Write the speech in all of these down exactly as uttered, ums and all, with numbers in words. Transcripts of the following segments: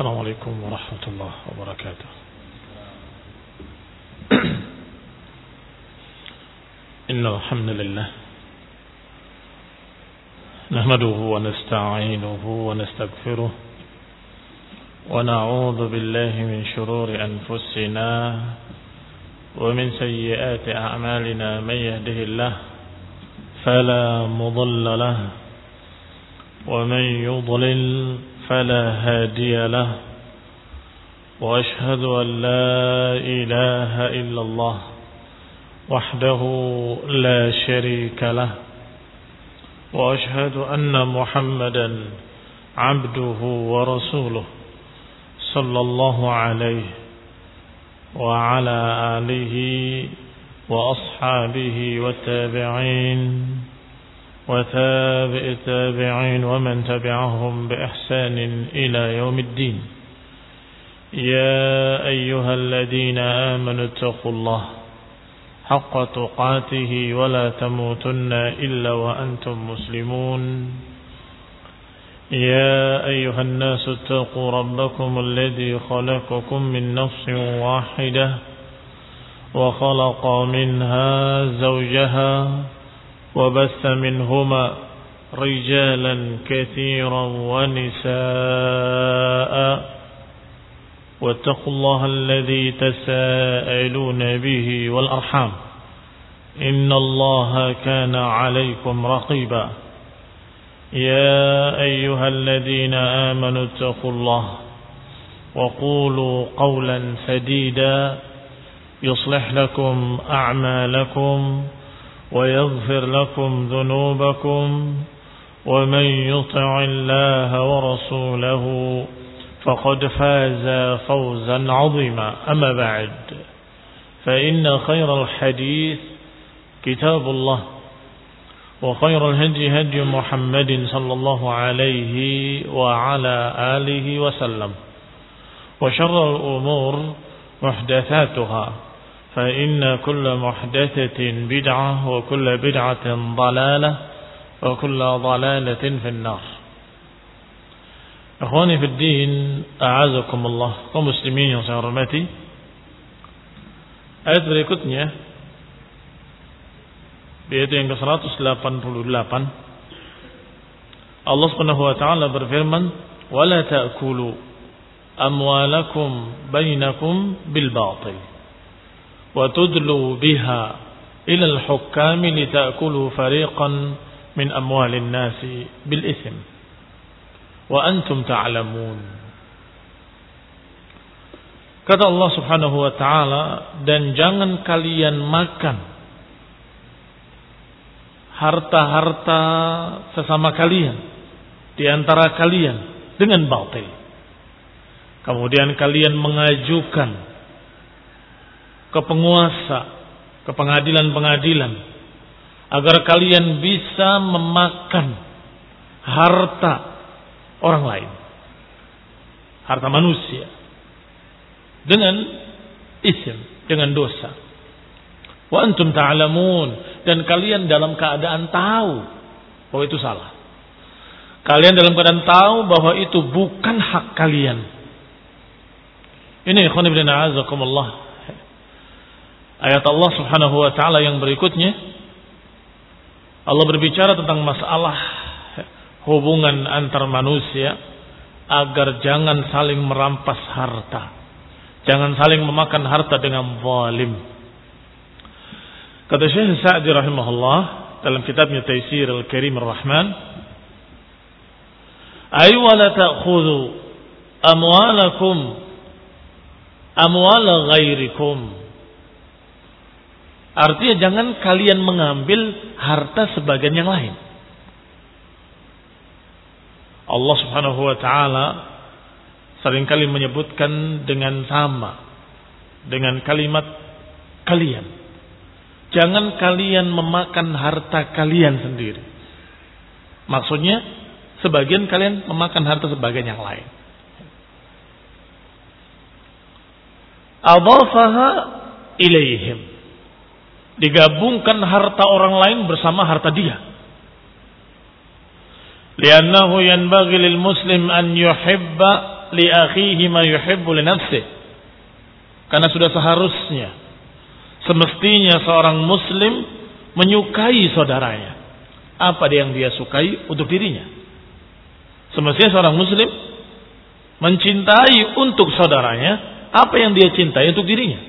السلام عليكم ورحمة الله وبركاته. إن الحمد لله نحمده ونستعينه ونستغفره ونعوذ بالله من شرور أنفسنا ومن سيئات أعمالنا. من يهده الله فلا مضل له ومن يضلل فلا هادي له، وأشهد أن لا إله إلا الله وحده لا شريك له، وأشهد أن محمدا عبده ورسوله صلى الله عليه وعلى آله وأصحابه والتابعين وتابع التابعين ومن تبعهم بإحسان إلى يوم الدين. يا أيها الذين آمنوا اتقوا الله حق تقاته ولا تموتن إلا وأنتم مسلمون. يا أيها الناس اتقوا ربكم الذي خلقكم من نفس واحدة وخلق منها زوجها وبث منهما رجالا كثيرا ونساء، واتقوا الله الذي تساءلون به والأرحام إن الله كان عليكم رقيبا. يا أيها الذين آمنوا اتقوا الله وقولوا قولا سديدا يصلح لكم أعمالكم ويغفر لكم ذنوبكم، ومن يطع الله ورسوله فقد فاز فوزا عظيما. أما بعد، فإن خير الحديث كتاب الله، وخير الهدي هدي محمد صلى الله عليه وعلى آله وسلم، وشر الأمور محدثاتها، فإن كل محدثة بدعة وكل بدعة ضلالة وكل ضلالة في النار. Akhwani fi din, a'azakumullah, kaum muslimin yang saya hormati. Ayat berikutnya, yaitu yang ke seratus delapan puluh delapan, Allah Subhanahu wa taala berfirman, "Wa la ta'kulu amwalakum bainakum bil batil wa tudlu biha ila al-hukami litakulu fariqan min amwalin nasi bil ism wa antum ta'lamun." Kata Allah Subhanahu wa taala, dan jangan kalian makan harta-harta sesama kalian di antara kalian dengan batil. Kemudian kalian mengajukan ke penguasa, ke pengadilan-pengadilan, agar kalian bisa memakan harta orang lain, harta manusia, dengan ism, dengan dosa. Wa antum ta'lamun, dan kalian dalam keadaan tahu bahwa itu salah. Kalian dalam keadaan tahu bahwa itu bukan hak kalian. Ini ikhwan ibn a'azakumullah, ayat Allah Subhanahu wa taala yang berikutnya. Allah berbicara tentang masalah hubungan antar manusia agar jangan saling merampas harta, jangan saling memakan harta dengan zalim. Kata Syekh Sa'di rahimahullah dalam kitabnya Taysir al-Karim ar-Rahman, ay wa la ta'khudhu amwalakum amwal ghairikum. Artinya jangan kalian mengambil harta sebagian yang lain. Allah Subhanahu wa taala seringkali menyebutkan dengan sama dengan kalimat kalian. Jangan kalian memakan harta kalian sendiri. Maksudnya sebagian kalian memakan harta sebagian yang lain. Adhafaha ilaihim, digabungkan harta orang lain bersama harta dia. Liannahu yanbaghi lil muslim an yuhibba li akhihi ma yuhibbu li nafsihi. Karena sudah seharusnya, semestinya seorang muslim menyukai saudaranya apa yang dia sukai untuk dirinya. Semestinya seorang muslim mencintai untuk saudaranya apa yang dia cintai untuk dirinya.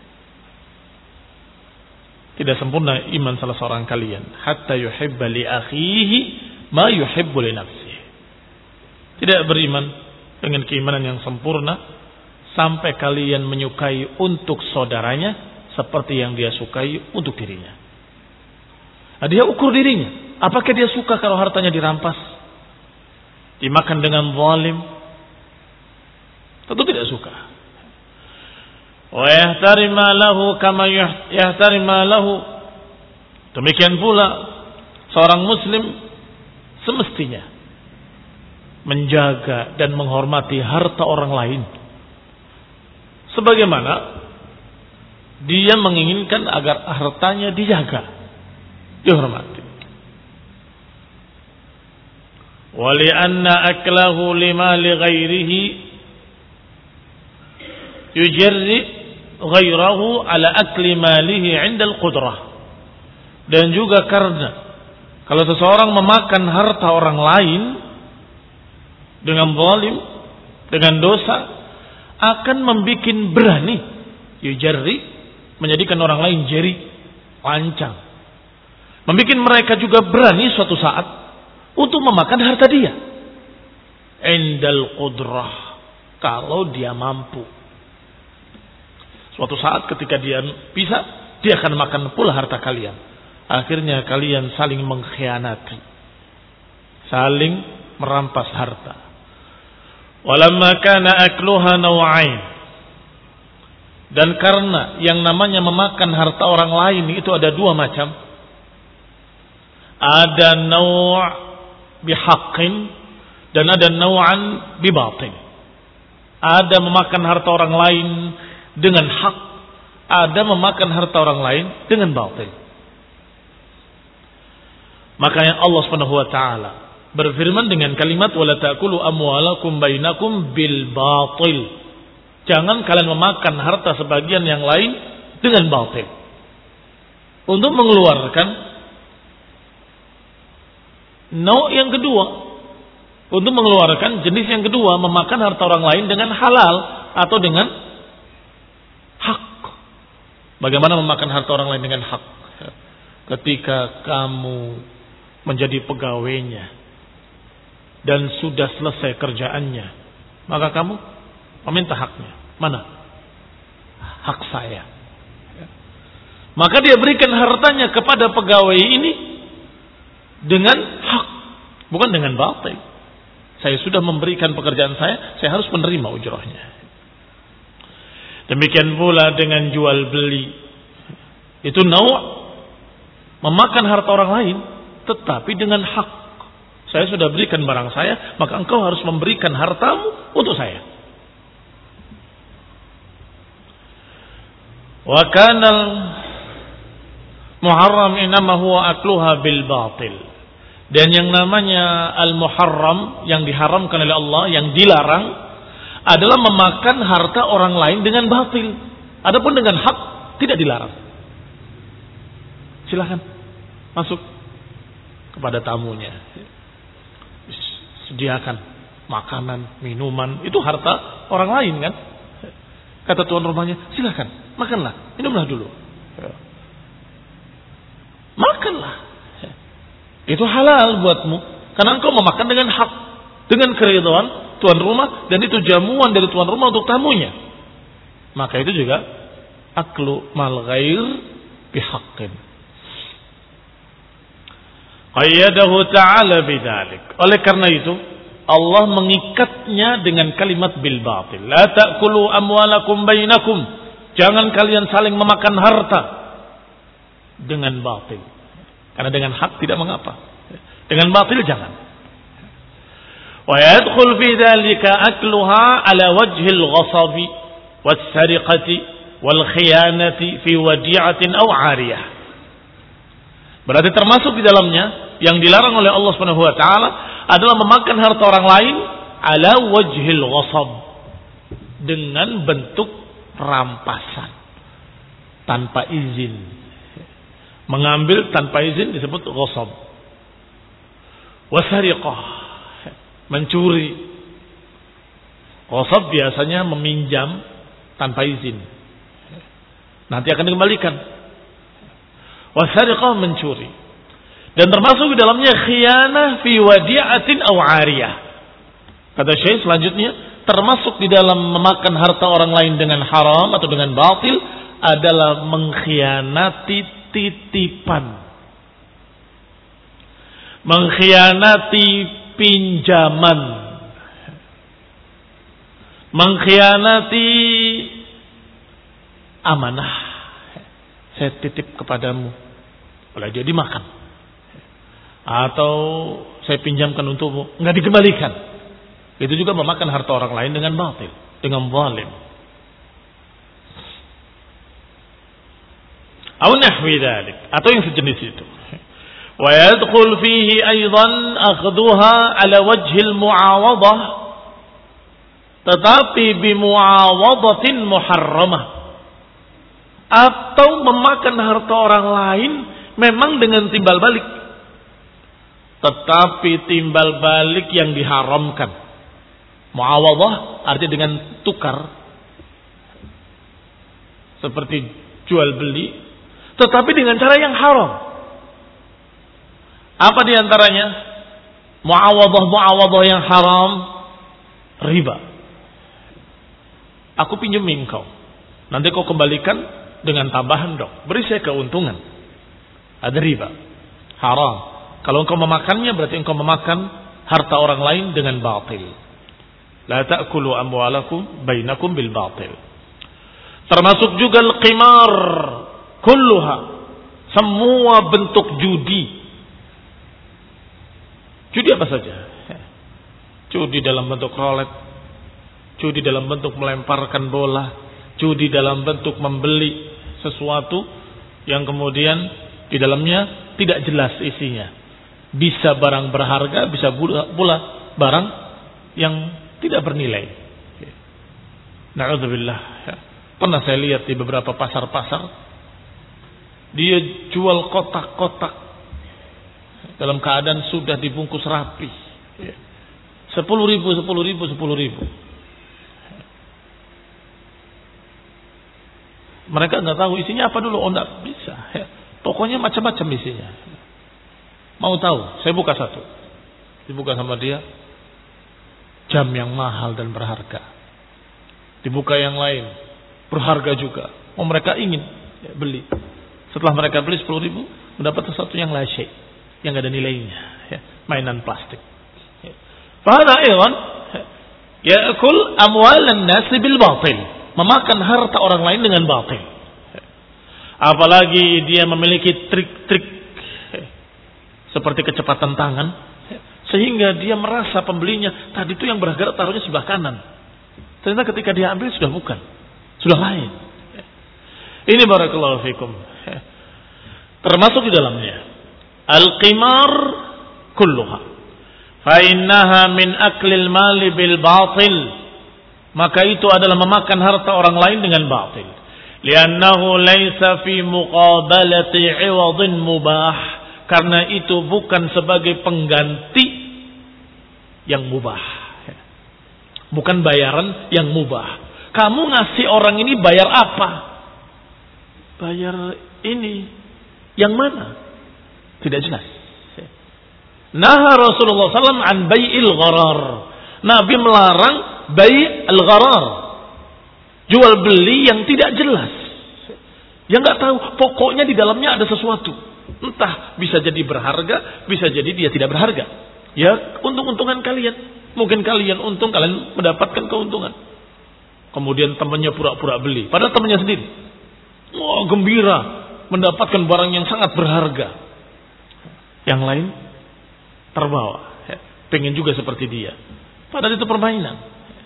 Tidak sempurna iman salah seorang kalian hatta yuhibba li akhihi ma yuhibbu li nafsihi. Tidak beriman dengan keimanan yang sempurna sampai kalian menyukai untuk saudaranya seperti yang dia sukai untuk dirinya. Nah, dia ukur dirinya. Apakah dia suka kalau hartanya dirampas, dimakan dengan zalim? Tentu tidak suka. Wa yahtarima lahu kama yahtarima lahu. Demikian pula seorang muslim semestinya menjaga dan menghormati harta orang lain sebagaimana dia menginginkan agar hartanya dijaga, dihormati. Wa li'anna aklahu lima li ghairihi yujarri ghairahu ala akli malihi 'inda al-qudrah. Dan juga karena kalau seseorang memakan harta orang lain dengan zalim, dengan dosa, akan membuat berani, yujarri, menjadikan orang lain jeri, lancang, membuat mereka juga berani suatu saat untuk memakan harta dia, indal qudrah, kalau dia mampu. Suatu saat ketika dia bisa, dia akan makan pula harta kalian. Akhirnya kalian saling mengkhianati, saling merampas harta. Walamma kana akluha naw'ain, dan karena yang namanya memakan harta orang lain itu ada dua macam. Ada naw' bihaqqin dan ada naw'an bibatil. Ada memakan harta orang lain dengan hak, ada memakan harta orang lain dengan batil. Makanya Allah Subhanahu wa taala berfirman dengan kalimat wala ta'kulu amwalakum bainakum bil batil. Jangan kalian memakan harta sebagian yang lain dengan batil. Untuk mengeluarkan nau' yang kedua, untuk mengeluarkan jenis yang kedua, memakan harta orang lain dengan halal atau dengan hak. Bagaimana memakan harta orang lain dengan hak? Ketika kamu menjadi pegawainya dan sudah selesai kerjaannya, maka kamu meminta haknya. Mana? Hak saya. Maka dia berikan hartanya kepada pegawai ini dengan hak, bukan dengan batil. Saya sudah memberikan pekerjaan saya, saya harus menerima ujrahnya. Demikian pula dengan jual beli. Itu naw' memakan harta orang lain, tetapi dengan hak. Saya sudah berikan barang saya, maka engkau harus memberikan hartamu untuk saya. Wa kana muharram inama huwa akluha bil batil. Dan yang namanya al-muharram, yang diharamkan oleh Allah, yang dilarang, adalah memakan harta orang lain dengan batil. Adapun dengan hak tidak dilarang. Silakan masuk kepada tamunya, sediakan makanan, minuman, itu harta orang lain kan. Kata tuan rumahnya, silakan makanlah, minumlah dulu, makanlah, itu halal buatmu karena engkau memakan dengan hak, dengan keridhaan tuan rumah, dan itu jamuan dari tuan rumah untuk tamunya. Maka itu juga aklu mal ghair bihaqqin. Qayyadahu ta'ala bidzalik. Oleh karena itu Allah mengikatnya dengan kalimat bil batil. La ta'kulu amwalakum bainakum. Jangan kalian saling memakan harta dengan batil. Karena dengan hak tidak mengapa. Dengan batil jangan. Wa yadkhul fi dzalika akluha ala wajhil ghasabi was sariqati wal khiyanati fi wadi'atin aw 'ariyah. Berarti termasuk di dalamnya yang dilarang oleh Allah Subhanahu wa taala adalah memakan harta orang lain ala wajhil ghasab, dengan bentuk rampasan tanpa izin. Mengambil tanpa izin disebut ghasab. Wasariqah, mencuri. Ghasab biasanya meminjam tanpa izin, nanti akan dikembalikan. Wasariqah, mencuri. Dan termasuk di dalamnya khiyanah fi wadi'atin aw 'ariyah. Kata Syekh selanjutnya, termasuk di dalam memakan harta orang lain dengan haram atau dengan batil adalah mengkhianati titipan, mengkhianati pinjaman, mengkhianati amanah. Saya titip kepadamu, boleh jadi makan, atau saya pinjamkan untukmu, nggak dikembalikan. Itu juga memakan harta orang lain dengan batil, dengan zalim. Atau nahwi dzalik, atau yang sejenis itu. Wa yadkhul fihi aidan akhduha ala wajhil muawadah, tetapi bimuawadatin muharramah, atau memakan harta orang lain memang dengan timbal balik, tetapi timbal balik yang diharamkan. Muawadah artinya dengan tukar, seperti jual beli, tetapi dengan cara yang haram. Apa diantaranya? Muawadah-muawadah yang haram, riba. Aku pinjemin kau, nanti kau kembalikan dengan tambahan dong, beri saya keuntungan. Ada riba, haram. Kalau engkau memakannya berarti engkau memakan harta orang lain dengan batil. La ta'kulu amwalakum bainakum bil batil. Termasuk juga al-qimar kulluha, semua bentuk judi. Judi apa saja? Judi dalam bentuk roulette, judi dalam bentuk melemparkan bola, judi dalam bentuk membeli sesuatu yang kemudian di dalamnya tidak jelas isinya. Bisa barang berharga, bisa pula barang yang tidak bernilai. Na'udzubillah. Pernah saya lihat di beberapa pasar-pasar, dia jual kotak-kotak dalam keadaan sudah dibungkus rapi. Sepuluh ribu, sepuluh ribu, sepuluh ribu. Mereka nggak tahu isinya apa dulu. Oh, nggak bisa. Pokoknya macam-macam isinya. Mau tahu? Saya buka satu. Dibuka sama dia. Jam yang mahal dan berharga. Dibuka yang lain, berharga juga. Oh, mereka ingin ya, beli. Setelah mereka beli sepuluh ribu, mendapat sesuatu yang la syai', yang gak ada nilainya, ya, mainan plastik. Fahadha aydan ya'kul amwalan nas bil batil, memakan harta orang lain dengan batil. Apalagi dia memiliki trik-trik seperti kecepatan tangan, sehingga dia merasa pembelinya tadi itu yang berharga taruhnya sebelah kanan. Ternyata ketika dia ambil sudah bukan, sudah lain. Ini barakallahu fikum. Termasuk di dalamnya al-qimar kulluha. Fa innaha min aklil mali bil batil. Maka itu adalah memakan harta orang lain dengan batil. Li'annahu laysa fi muqabalati 'iwadin mubah. Karena itu bukan sebagai pengganti yang mubah. Bukan bayaran yang mubah. Kamu ngasih orang ini bayar apa? Bayar ini. Yang mana? Tidak jelas. Naha Rasulullah sallallahu alaihi wasallam an bai'il gharar. Nabi melarang bai'il gharar. Jual beli yang tidak jelas. Yang nggak tahu, pokoknya di dalamnya ada sesuatu. Entah bisa jadi berharga, bisa jadi dia tidak berharga. Ya, untung-untungan kalian. Mungkin kalian untung, kalian mendapatkan keuntungan. Kemudian temannya pura-pura beli, padahal temannya sendiri. Wah, oh, gembira mendapatkan barang yang sangat berharga. Yang lain terbawa, ya, pengen juga seperti dia. Padahal itu permainan.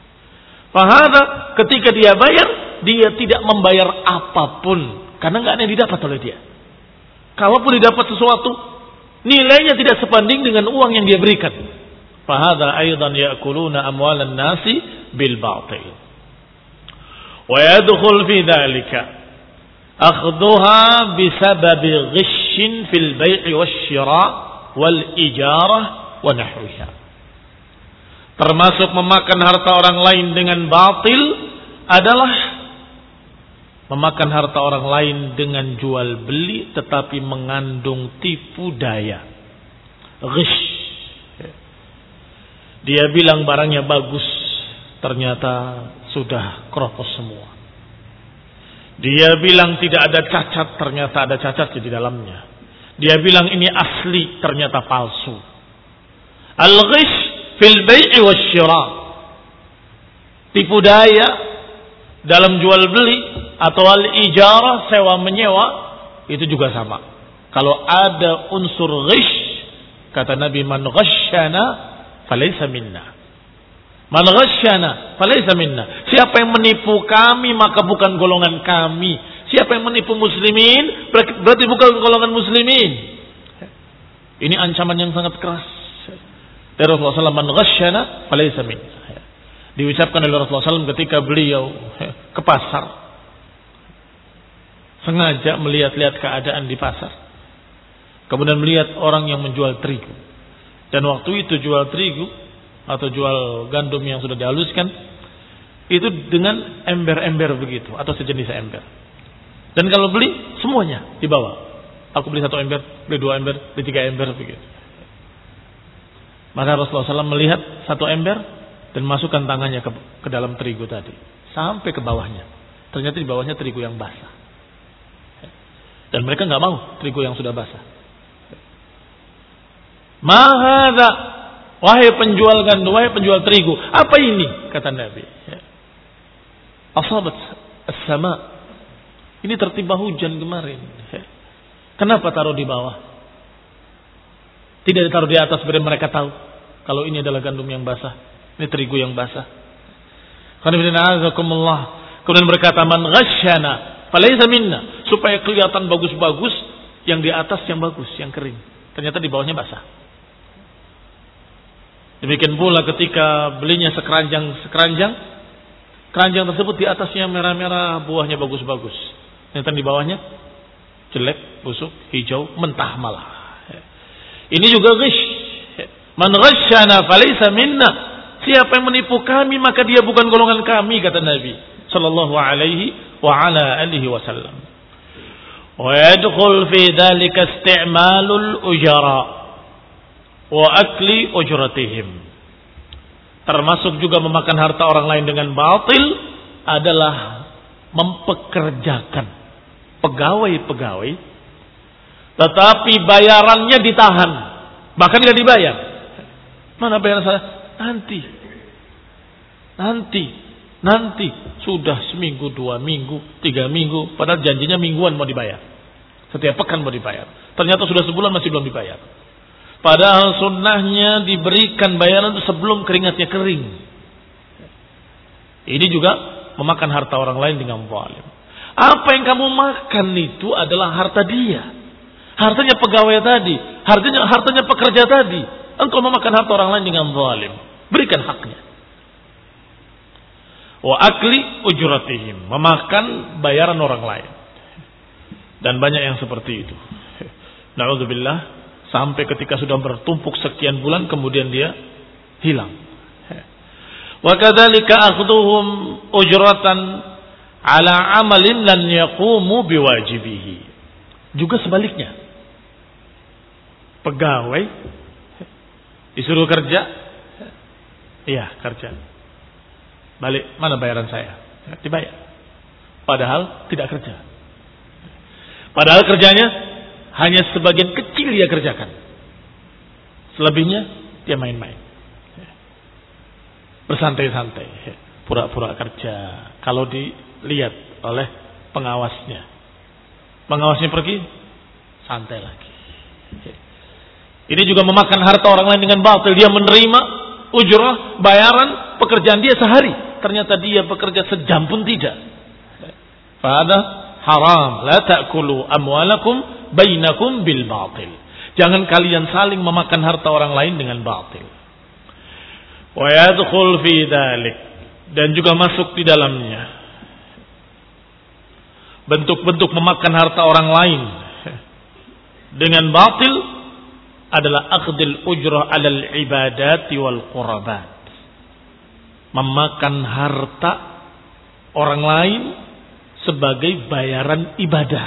Fahada ketika dia bayar, dia tidak membayar apapun karena nggak ada yang didapat oleh dia. Kalaupun didapat sesuatu, nilainya tidak sebanding dengan uang yang dia berikan. Fahadha aidan ya'kuluna amwalan nasi bil batil. Wa yadkhul fi dhalika akhdhuha bisababi ghishin fil bai'i wasyira' wal ijarah wa nahwiha. Termasuk memakan harta orang lain dengan batil adalah memakan harta orang lain dengan jual beli tetapi mengandung tipu daya. Ghish. Dia bilang barangnya bagus, ternyata sudah keropos semua. Dia bilang tidak ada cacat, ternyata ada cacat di dalamnya. Dia bilang ini asli, ternyata palsu. Al-ghish fil bai'i wasyira'. Tipu daya dalam jual beli atau al-ijarah, sewa menyewa, itu juga sama. Kalau ada unsur ghish, kata Nabi, man ghasyana falaysa minna. Man ghasyana falaysa minna. Siapa yang menipu kami maka bukan golongan kami. Siapa yang menipu muslimin berarti bukan golongan muslimin. Ini ancaman yang sangat keras dari Rasulullah sallallahu alaihi wasallam, man ghasyana falaysa minna. Diucapkan oleh Rasulullah sallallahu alaihi wasallam ketika beliau ke pasar, sengaja melihat-lihat keadaan di pasar, kemudian melihat orang yang menjual terigu. Dan waktu itu jual terigu atau jual gandum yang sudah dihaluskan itu dengan ember-ember begitu atau sejenis ember. Dan kalau beli semuanya dibawa. Aku beli satu ember, beli dua ember, beli tiga ember begitu. Maka Rasulullah sallallahu alaihi wasallam melihat satu ember dan masukkan tangannya ke, ke dalam terigu tadi sampai ke bawahnya. Ternyata di bawahnya terigu yang basah. Dan mereka nggak mau terigu yang sudah basah. Mahadha, wahai penjual gandum, wahai penjual terigu, apa ini? Kata Nabi. Asabat as-sama. Ini tertimpa hujan kemarin. Kenapa taruh di bawah? Tidak ditaruh di atas biar mereka tahu kalau ini adalah gandum yang basah, ini terigu yang basah. Kemudian berkata, man ghasyana falaysa minna, supaya kelihatan bagus-bagus, yang di atas yang bagus, yang kering. Ternyata di bawahnya basah. Demikian pula ketika belinya sekeranjang sekeranjang, keranjang tersebut di atasnya merah-merah, buahnya bagus-bagus. Ternyata di bawahnya jelek, busuk, hijau, mentah malah. Ini juga ghish. Man ghasyana falaysa minna. Siapa yang menipu kami maka dia bukan golongan kami, kata Nabi sallallahu alaihi wa ala alihi wasallam. Wa yadkhul fi dhalika isti'malul ujara wa akli ujratihim. Termasuk juga memakan harta orang lain dengan batil adalah mempekerjakan pegawai-pegawai tetapi bayarannya ditahan, bahkan tidak dibayar. Mana bayaran saya? Nanti nanti nanti sudah seminggu, dua minggu, tiga minggu, padahal janjinya mingguan mau dibayar, setiap pekan mau dibayar, ternyata sudah sebulan masih belum dibayar. Padahal sunnahnya diberikan bayaran itu sebelum keringatnya kering. Ini juga memakan harta orang lain dengan zalim. Apa yang kamu makan itu adalah harta dia, hartanya pegawai tadi, hartanya hartanya pekerja tadi. Engkau memakan harta orang lain dengan zalim, berikan haknya. Wa akli ujratihim, memakan bayaran orang lain. Dan banyak yang seperti itu. Na'udzubillah, sampai ketika sudah bertumpuk sekian bulan kemudian dia hilang. Wa kadzalika akhdhuhum ujratan ala amalin lan yaqumu biwajibihi. Juga sebaliknya. Pegawai disuruh kerja, iya kerja. Balik, mana bayaran saya? Dibayar. Padahal tidak kerja. Padahal kerjanya hanya sebagian kecil dia kerjakan. Selebihnya dia main-main. Bersantai-santai, pura-pura kerja. Kalau dilihat oleh pengawasnya, pengawasnya pergi, santai lagi. Ini juga memakan harta orang lain dengan batil. Dia menerima ujrah, bayaran pekerjaan dia sehari, ternyata dia bekerja sejam pun tidak. Fahada haram. La ta'kulu amwalakum bainakum bil batil. Jangan kalian saling memakan harta orang lain dengan batil. Wa yadkhul fi dzalik, dan juga masuk di dalamnya bentuk-bentuk memakan harta orang lain dengan batil adalah akhdil ujrah 'alal ibadati wal qurbat. Memakan harta orang lain sebagai bayaran ibadah,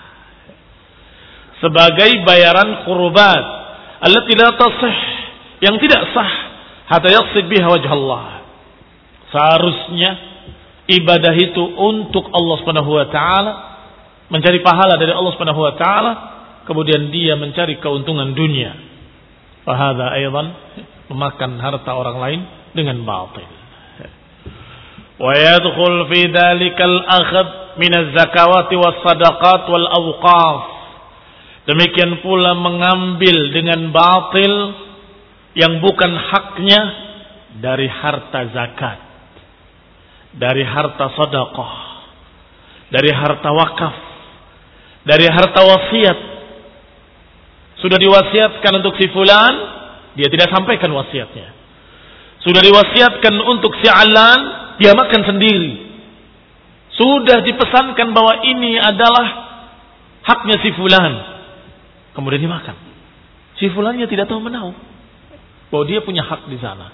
sebagai bayaran qurbat allati la tasih, yang tidak sah, hatta yaqsid biha wajh Allah. Seharusnya ibadah itu untuk Allah Subhanahu wa taala, mencari pahala dari Allah Subhanahu wa taala, kemudian dia mencari keuntungan dunia. Fa hadza aidan memakan harta orang lain dengan batil. Wa yadkhul fi dzalikal akhd min az-zakawati was-sadaqat wal awqaf. Demikian pula mengambil dengan batil yang bukan haknya dari harta zakat, dari harta sedekah, dari harta wakaf, dari harta wasiat. Sudah diwasiatkan untuk si fulan, dia tidak sampaikan wasiatnya. Sudah diwasiatkan untuk si alan, dia makan sendiri. Sudah dipesankan bahwa ini adalah haknya si fulan, kemudian dimakan. Si fulannya tidak tahu menahu bahwa dia punya hak di sana.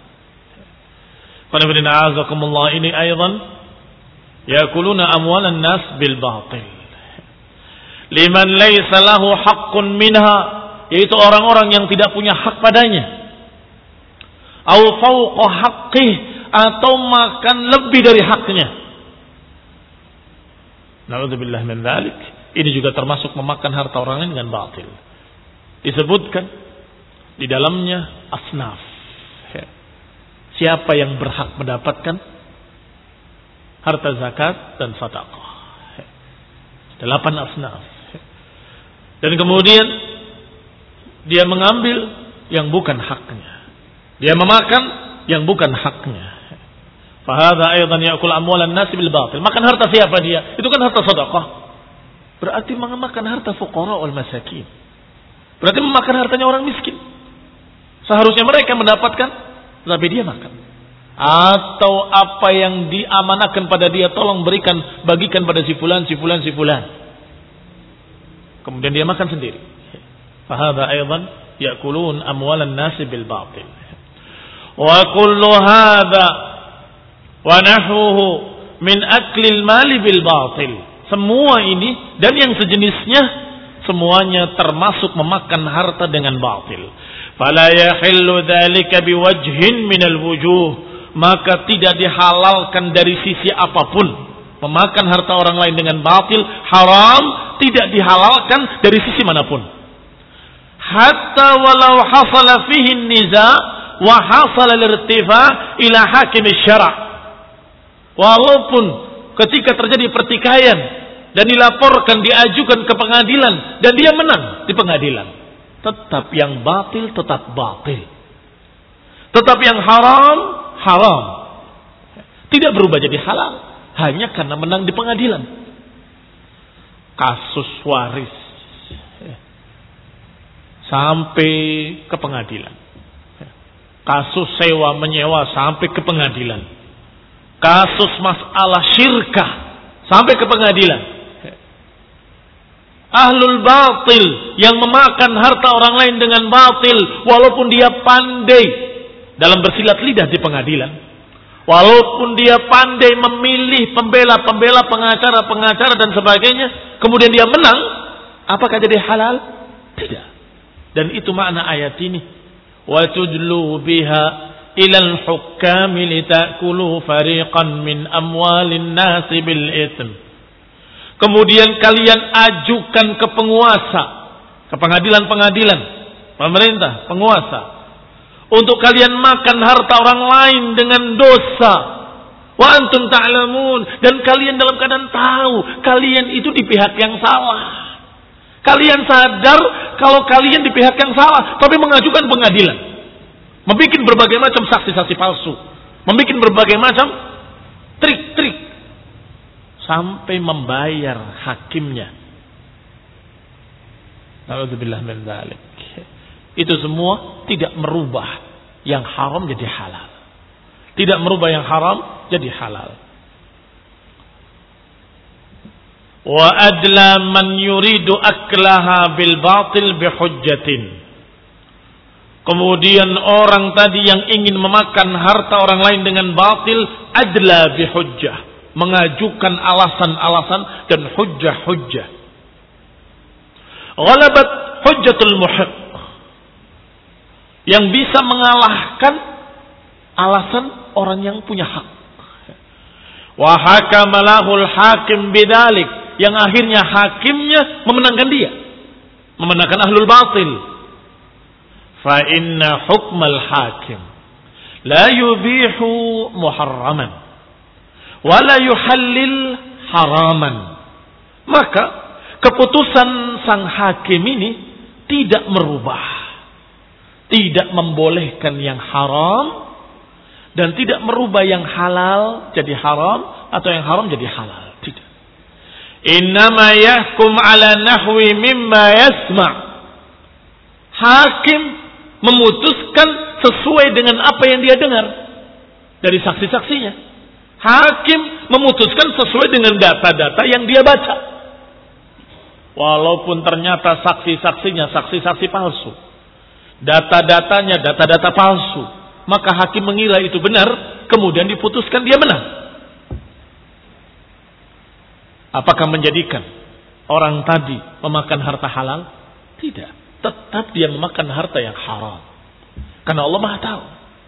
Qanifidina ini aydan yakuluna amwalan nas bil batil liman laysa lahu haqqun minha, yaitu orang-orang yang tidak punya hak padanya, au fawqa haqqih, atau makan lebih dari haknya. Na'udzubillah min dzalik. Ini juga termasuk memakan harta orang lain dengan batil. Disebutkan di dalamnya asnaf. Siapa yang berhak mendapatkan harta zakat dan sedekah? Delapan asnaf. Dan kemudian dia mengambil yang bukan haknya, dia memakan yang bukan haknya. Fahadha aydan ya'kul amwalan nas bil batil. Makan harta siapa dia? Itu kan harta sedekah. Berarti memakan harta fuqara wal masakin. Berarti memakan hartanya orang miskin. Seharusnya mereka mendapatkan, tapi dia makan. Atau apa yang diamanahkan pada dia, tolong berikan, bagikan pada si fulan, si fulan, si fulan. Kemudian dia makan sendiri. Fahadha aydan ya'kulun amwalan nas bil batil. Wa kullu hadha wa nahwuhu min aklil mali bil batil. Semua ini dan yang sejenisnya semuanya termasuk memakan harta dengan batil. Fala yahillu dzalika biwajhin minal wujuh, maka tidak dihalalkan dari sisi apapun. Memakan harta orang lain dengan batil haram, tidak dihalalkan dari sisi manapun. Hatta walau hasala fihi niza wa hasala al-irtifa ila hakim syara'. Walaupun ketika terjadi pertikaian dan dilaporkan, diajukan ke pengadilan dan dia menang di pengadilan, tetap yang batil tetap batil, tetap yang haram haram, tidak berubah jadi halal hanya karena menang di pengadilan. Kasus waris sampai ke pengadilan, kasus sewa menyewa sampai ke pengadilan, kasus masalah syirkah sampai ke pengadilan. Ahlul batil yang memakan harta orang lain dengan batil, walaupun dia pandai dalam bersilat lidah di pengadilan, walaupun dia pandai memilih pembela-pembela, pengacara-pengacara dan sebagainya, kemudian dia menang, apakah jadi halal? Tidak. Dan itu makna ayat ini. Wa tudlu biha ilal hukami litakulu fariqan min amwalin nasi bil itsm. Kemudian kalian ajukan ke penguasa, ke pengadilan-pengadilan, pemerintah, penguasa, untuk kalian makan harta orang lain dengan dosa. Wa antum ta'lamun, dan kalian dalam keadaan tahu kalian itu di pihak yang salah. Kalian sadar kalau kalian di pihak yang salah, tapi mengajukan pengadilan, membuat berbagai macam saksi-saksi palsu, membuat berbagai macam trik-trik sampai membayar hakimnya. Na'udzubillah min dzalik. Itu semua tidak merubah yang haram jadi halal. Tidak merubah yang haram jadi halal. Wa adla man yuridu aklaha bil batil bihujjatin. Kemudian orang tadi yang ingin memakan harta orang lain dengan batil, adla bihujjah, mengajukan alasan-alasan dan hujjah-hujjah. Ghalabat hujjatul muhiq, yang bisa mengalahkan alasan orang yang punya hak. Wa hakama lahul hakim bidzalik, yang akhirnya hakimnya memenangkan dia, memenangkan ahlul batil. Fa inna hukmal hakim la yubihu muharraman wa la yuhallil haraman. Maka keputusan sang hakim ini tidak merubah, tidak membolehkan yang haram dan tidak merubah yang halal jadi haram atau yang haram jadi halal. Tidak. Innama yahkum ala nahwi mimma yasma'. Hakim memutuskan sesuai dengan apa yang dia dengar dari saksi-saksinya. Hakim memutuskan sesuai dengan data-data yang dia baca. Walaupun ternyata saksi-saksinya saksi-saksi palsu, data-datanya data-data palsu, maka hakim mengira itu benar, kemudian diputuskan dia menang. Apakah menjadikan orang tadi memakan harta halal? Tidak. Tetap dia memakan harta yang haram. Karena Allah Maha tahu.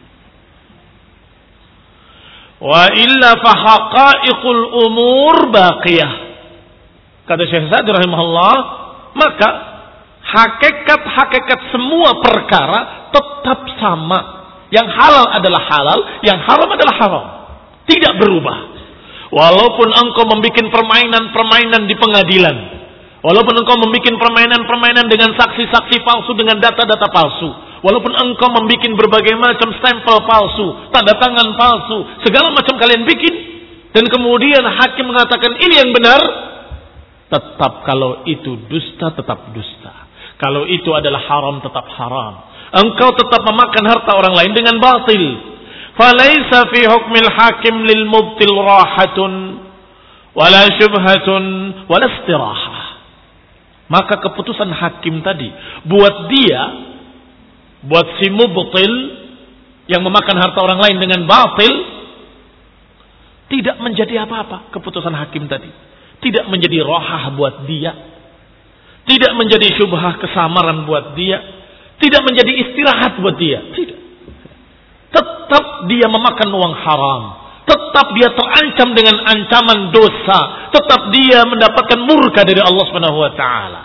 Wa illa fa haqa'iqul umur baqiyah. Kata Syekh Sa'di rahimahullah, maka hakikat-hakikat semua perkara tetap sama. Yang halal adalah halal, yang haram adalah haram. Tidak berubah. Walaupun engkau membuat permainan-permainan di pengadilan, walaupun engkau membuat permainan-permainan dengan saksi-saksi palsu, dengan data-data palsu, walaupun engkau membuat berbagai macam stempel palsu, tanda tangan palsu, segala macam kalian bikin, dan kemudian hakim mengatakan ini yang benar, tetap kalau itu dusta, tetap dusta. Kalau itu adalah haram, tetap haram. Engkau tetap memakan harta orang lain dengan batil. Falaysa fi hukmil hakim lil mubtil rahatun wala syubhatun wala istirahah. Maka keputusan hakim tadi buat dia, buat si mubtil yang memakan harta orang lain dengan batil, tidak menjadi apa-apa keputusan hakim tadi. Tidak menjadi rohah buat dia, tidak menjadi syubhah kesamaran buat dia, tidak menjadi istirahat buat dia. Tidak. Tetap dia memakan uang haram, tetap dia terancam dengan ancaman dosa, tetap dia mendapatkan murka dari Allah Subhanahu wa taala.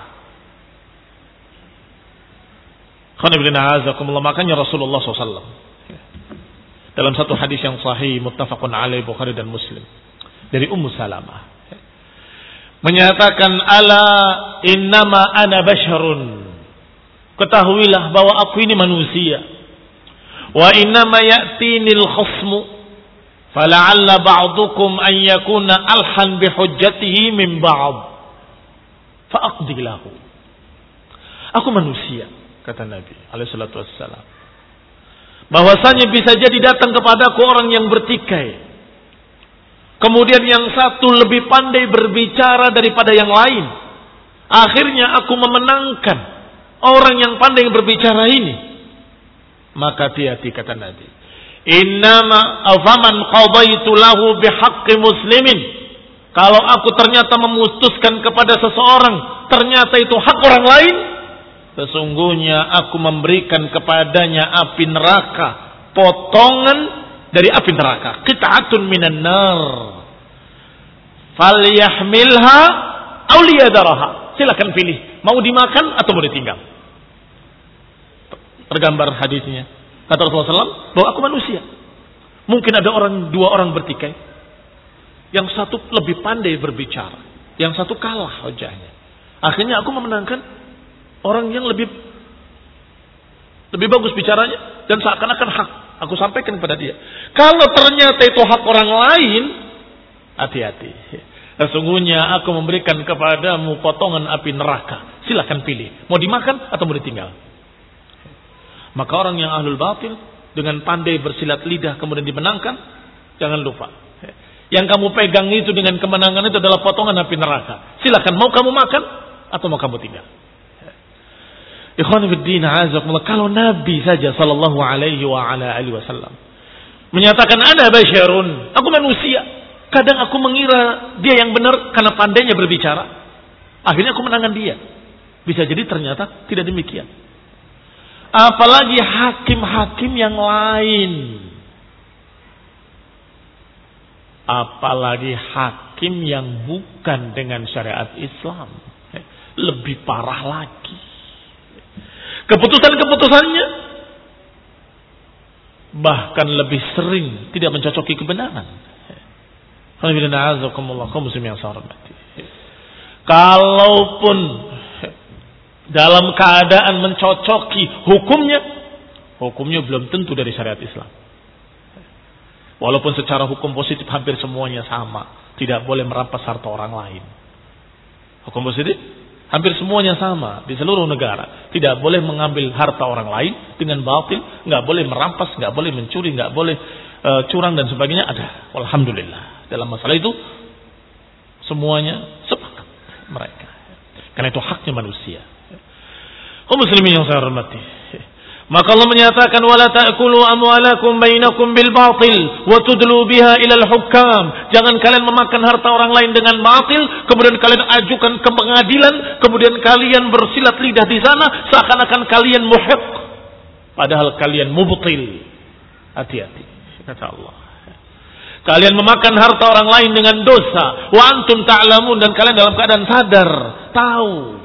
Makanya Rasulullah shallallahu alaihi wasallam dalam satu hadis yang sahih muttafaqun alaih Bukhari dan Muslim dari Ummu Salamah menyatakan, ala innama ana basyarun, ketahuilah bahwa aku ini manusia, wa innama ya'tinil khusmu fala'alla ba'dukum an yakuna alhan bihujjatihi min ba'd fa'aqdi lahu. Aku manusia, kata Nabi alaihi salatu wassalam, bahwasanya bisa jadi datang kepadaku orang yang bertikai, kemudian yang satu lebih pandai berbicara daripada yang lain, akhirnya aku memenangkan orang yang pandai berbicara ini. Maka hati-hati, kata Nabi, innama afaman qadaitu lahu bihaqqi muslimin, kalau aku ternyata memutuskan kepada seseorang ternyata itu hak orang lain, sesungguhnya aku memberikan kepadanya api neraka, potongan dari api neraka, qit'atun minan nar falyahmilha aw liyadaraha. Silakan pilih, mau dimakan atau mau ditinggal. Tergambar hadisnya. Kata Rasulullah shallallahu alaihi wasallam bahwa aku manusia. Mungkin ada orang, dua orang bertikai. Yang satu lebih pandai berbicara, yang satu kalah hujahnya. Akhirnya aku memenangkan orang yang lebih lebih bagus bicaranya dan seakan-akan hak. Aku sampaikan kepada dia. Kalau ternyata itu hak orang lain, hati-hati. Sesungguhnya aku memberikan kepadamu potongan api neraka. Silakan pilih, mau dimakan atau mau ditinggal. Maka orang yang ahlul batil dengan pandai bersilat lidah kemudian dimenangkan, jangan lupa. Yang kamu pegang itu dengan kemenangan itu adalah potongan api neraka. Silakan, mau kamu makan atau mau kamu tinggal. Ikhwan fillah, azakumullah, kalau Nabi saja sallallahu alaihi wa ala alihi wasallam menyatakan ana basyarun, aku manusia. Kadang aku mengira dia yang benar karena pandainya berbicara. Akhirnya aku menangkan dia. Bisa jadi ternyata tidak demikian. Apalagi hakim-hakim yang lain. Apalagi hakim yang bukan dengan syariat Islam. Lebih parah lagi. Keputusan-keputusannya bahkan lebih sering tidak mencocoki kebenaran. Kalaupun dalam keadaan mencocoki hukumnya, hukumnya belum tentu dari syariat Islam. Walaupun secara hukum positif hampir semuanya sama, tidak boleh merampas harta orang lain. Hukum positif hampir semuanya sama di seluruh negara. Tidak boleh mengambil harta orang lain dengan batil, nggak boleh merampas, nggak boleh mencuri, nggak boleh uh, curang dan sebagainya. Ada, alhamdulillah. Dalam masalah itu semuanya sepakat mereka. Karena itu haknya manusia. Kaum muslimin yang saya hormati. Maka Allah menyatakan wala ta'kulu amwalakum bainakum bil batil wa tudlu biha ila al hukam. Jangan kalian memakan harta orang lain dengan batil, kemudian kalian ajukan ke pengadilan, kemudian kalian bersilat lidah di sana seakan-akan kalian muhiq, padahal kalian mubtil. Hati-hati kata Allah. Kalian memakan harta orang lain dengan dosa, wa antum ta'lamun, dan kalian dalam keadaan sadar, tahu.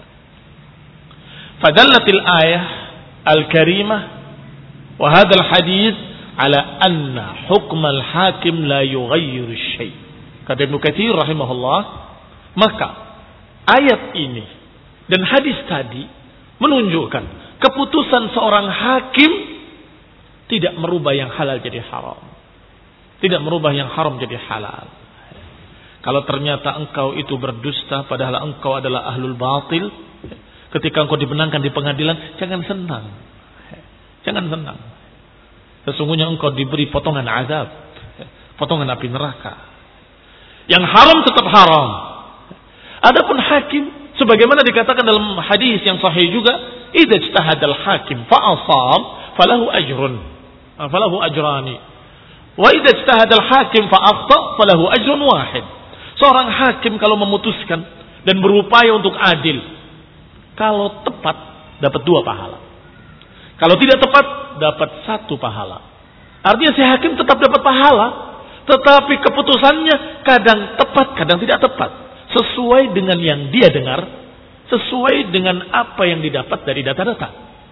Fadallatil ayah al-karimah wa hadzal hadits ala anna hukm al-hakim la yughayyiru syai'. Kata Ibnu Katsir rahimahullah, maka ayat ini dan hadis tadi menunjukkan keputusan seorang hakim tidak merubah yang halal jadi haram, tidak merubah yang haram jadi halal. Kalau ternyata engkau itu berdusta padahal engkau adalah ahlul batil, ketika engkau dibenangkan di pengadilan, jangan senang. Jangan senang. Sesungguhnya engkau diberi potongan azab, potongan api neraka. Yang haram tetap haram. Adapun hakim, sebagaimana dikatakan dalam hadis yang sahih juga, idza ijtahadal hakim fa asab falahu ajrun, falahu ajrani. Wa idza ijtahadal hakim fa akhta falahu ajrun wahid. Seorang hakim kalau memutuskan dan berupaya untuk adil, kalau tepat dapat dua pahala. Kalau tidak tepat dapat satu pahala. Artinya si hakim tetap dapat pahala, tetapi keputusannya kadang tepat, kadang tidak tepat, sesuai dengan yang dia dengar, sesuai dengan apa yang didapat dari data-data.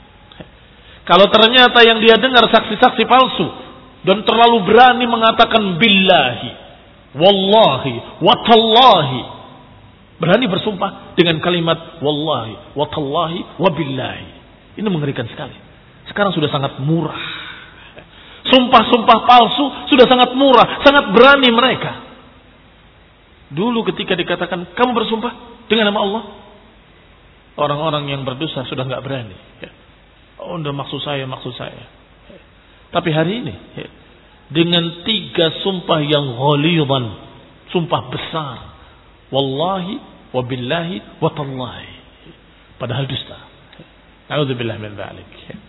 Kalau ternyata yang dia dengar saksi-saksi palsu dan terlalu berani mengatakan billahi, wallahi, watallahi, berani bersumpah dengan kalimat wallahi, watallahi, wabillahi. Ini mengerikan sekali. Sekarang sudah sangat murah. Sumpah-sumpah palsu sudah sangat murah, sangat berani mereka. Dulu ketika dikatakan kamu bersumpah dengan nama Allah, orang-orang yang berdosa sudah nggak berani. Oh, udah maksud saya, maksud saya. Tapi hari ini dengan tiga sumpah yang ghalidhan, sumpah besar, wallahi, wabillahi, watallahi, padahal dusta. A'udzubillah min dzalik.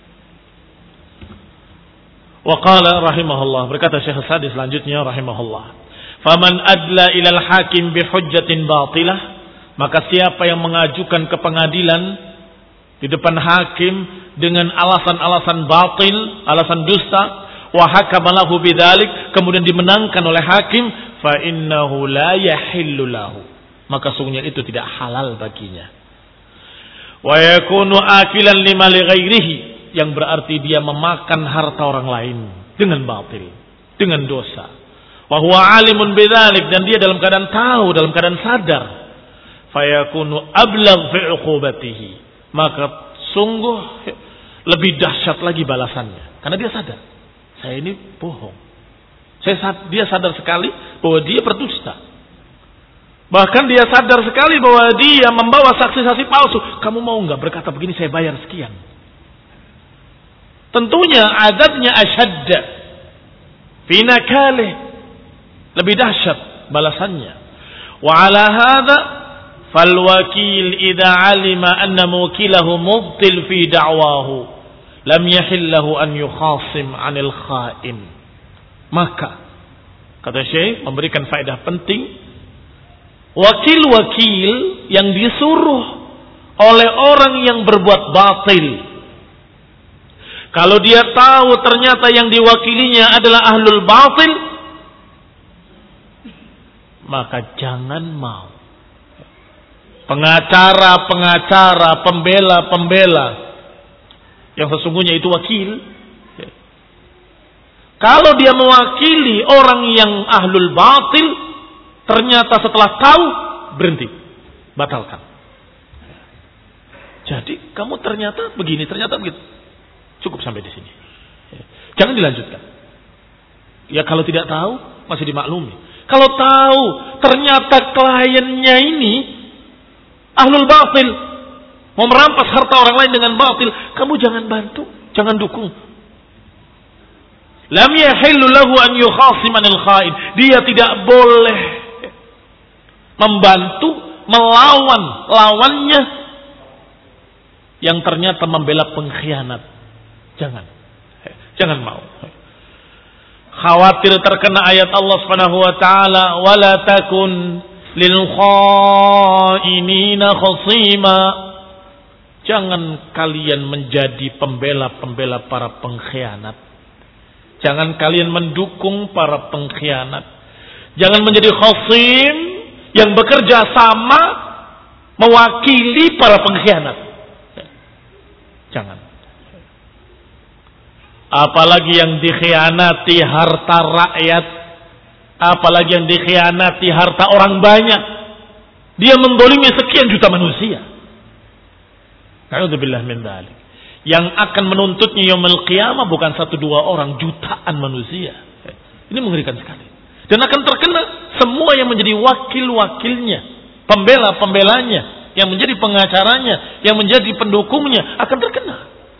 Wa qala rahimahullah, berkata Syekh Sa'di selanjutnya rahimahullah, faman adla ilal hakim bi hujjatin batilah, maka siapa yang mengajukan ke pengadilan di depan hakim dengan alasan-alasan batil, alasan dusta, wa hakama lahu bidzalik, kemudian dimenangkan oleh hakim, fa innahu la yahillu lahu, maka sungguhnya itu tidak halal baginya. Wa yakunu akilan lima li ghairihi, yang berarti dia memakan harta orang lain dengan batil, dengan dosa. Wa huwa alimun bidzalik, dan dia dalam keadaan tahu, dalam keadaan sadar. Fa yakunu ablagh fi uqubatihi, maka sungguh lebih dahsyat lagi balasannya, karena dia sadar, saya ini bohong. Saya dia sadar sekali bahwa dia berdusta. Bahkan dia sadar sekali bahwa dia membawa saksi-saksi palsu. Kamu mau nggak berkata begini, saya bayar sekian. tentunya azabnya asyadda fi nakalih, lebih dahsyat balasannya. Wa ala hadza fal wakil idza alima anna mukilahu mubtil fi da'wahu lam yahillahu an yukhasim 'anil kha'in. Maka kata Syekh memberikan faedah penting, wakil-wakil yang disuruh oleh orang yang berbuat batil, kalau dia tahu ternyata yang diwakilinya adalah ahlul batil, maka jangan mau. Pengacara-pengacara, pembela-pembela yang sesungguhnya itu wakil, kalau dia mewakili orang yang ahlul batil, ternyata setelah tahu berhenti, batalkan. Jadi kamu ternyata begini, ternyata begitu. Cukup sampai di sini. Jangan dilanjutkan. Ya kalau tidak tahu masih dimaklumi. Kalau tahu ternyata kliennya ini ahlul batil, mau merampas harta orang lain dengan batil, kamu jangan bantu, jangan dukung. Lam yahillu lahu an yukhasim 'anil kha'in. Dia tidak boleh membantu melawan lawannya yang ternyata membela pengkhianat. Jangan. Jangan mau. Khawatir terkena ayat Allah Subhanahu wa taala, wala takun lil khainina khasima. Jangan kalian menjadi pembela-pembela para pengkhianat. Jangan kalian mendukung para pengkhianat. Jangan menjadi khasim yang bekerja sama mewakili para pengkhianat. Jangan. Apalagi yang dikhianati harta rakyat, apalagi yang dikhianati harta orang banyak. Dia mendolimi sekian juta manusia. A'udzubillah min dzalik. Yang akan menuntutnya yaumul qiyamah bukan satu dua orang, jutaan manusia. Ini mengerikan sekali. Dan akan terkena semua yang menjadi wakil-wakilnya, pembela-pembelanya, yang menjadi pengacaranya, yang menjadi pendukungnya, akan terkena.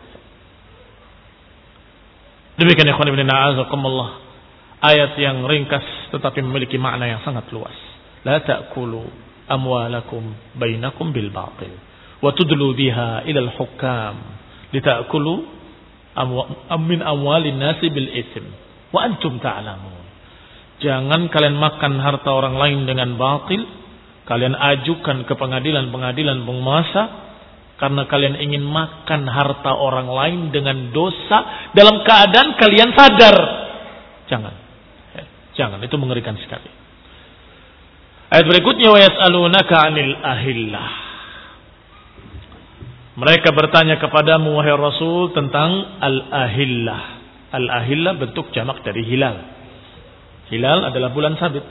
Demikian ikhwan ibn a'azakumullah, ayat yang ringkas tetapi memiliki makna yang sangat luas. La ta'kulu amwalakum bainakum bil batil wa tudlu biha ila al-hukam litakulu min amwalin nasi bil itsm wa antum ta'lamun. Jangan kalian makan harta orang lain dengan batil, kalian ajukan ke pengadilan-pengadilan penguasa karena kalian ingin makan harta orang lain dengan dosa dalam keadaan kalian sadar. Jangan. Jangan, itu mengerikan sekali. Ayat berikutnya, wa yas'alunaka 'anil ahillah. Mereka bertanya kepadamu wahai Rasul tentang al-ahillah. Al-ahillah bentuk jamak dari hilal. Hilal adalah bulan sabit.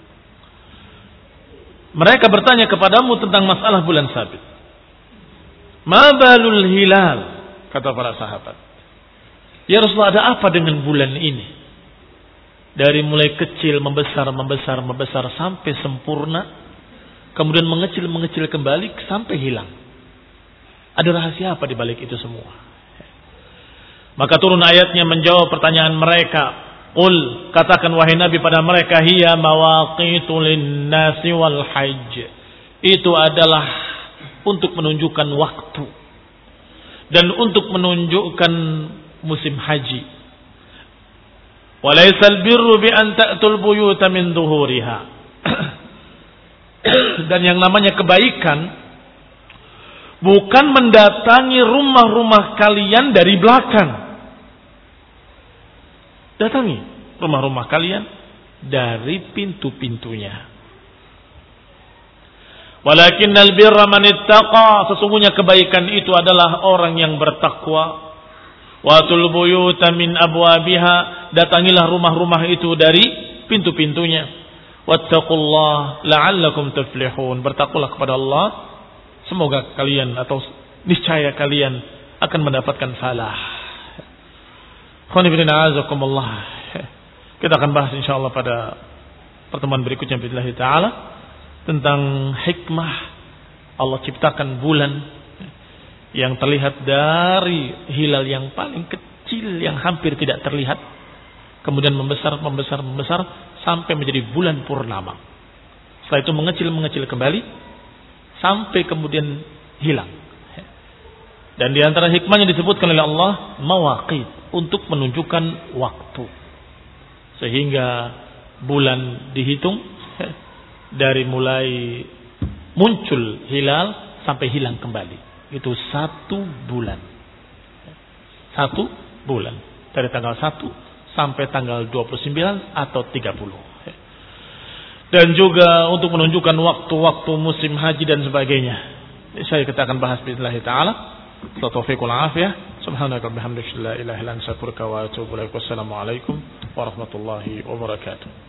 Mereka bertanya kepadamu tentang masalah bulan sabit. Ma balul hilal, kata para sahabat. Ya Rasulullah, ada apa dengan bulan ini? Dari mulai kecil membesar, membesar, membesar sampai sempurna, kemudian mengecil, mengecil kembali sampai hilang. Ada rahasia apa di balik itu semua? Maka turun ayatnya menjawab pertanyaan mereka. Qul, katakan wahai Nabi pada mereka, hiya mawaqitu lin-nasi wal hajj. Itu adalah untuk menunjukkan waktu dan untuk menunjukkan musim haji. Walaysal birru bi an ta'tul buyuta min dhuhuriha. Dan yang namanya kebaikan bukan mendatangi rumah-rumah kalian dari belakang. Datangi rumah-rumah kalian dari pintu-pintunya. Walakinnal birra man ittaqa, sesungguhnya kebaikan itu adalah orang yang bertakwa. Watul buyuta min abwabiha, datangilah rumah-rumah itu dari pintu-pintunya. Wattaqullah la'allakum tuflihun, bertakwalah kepada Allah, semoga kalian atau niscaya kalian akan mendapatkan falah. Khonibina azakumullah. Kita akan bahas insyaallah pada pertemuan berikutnya billahi taala tentang hikmah Allah ciptakan bulan yang terlihat dari hilal yang paling kecil kecil yang hampir tidak terlihat, kemudian membesar, membesar, membesar sampai menjadi bulan purnama. Setelah itu mengecil-mengecil kembali sampai kemudian hilang. Dan di antara hikmahnya disebutkan oleh Allah mawaqit, untuk menunjukkan waktu. Sehingga bulan dihitung dari mulai muncul hilal sampai hilang kembali. Itu satu bulan. Satu bulan. Dari tanggal satu sampai tanggal dua puluh sembilan atau tiga puluh. Dan juga untuk menunjukkan waktu-waktu musim haji dan sebagainya. Saya kita akan bahas bismillah ta'ala. Taufiqul afiyah. Subhanaka bihamdika la ilaha illa anta astaghfiruka wa atubu ilaik. Wassalamu alaikum warahmatullahi wabarakatuh.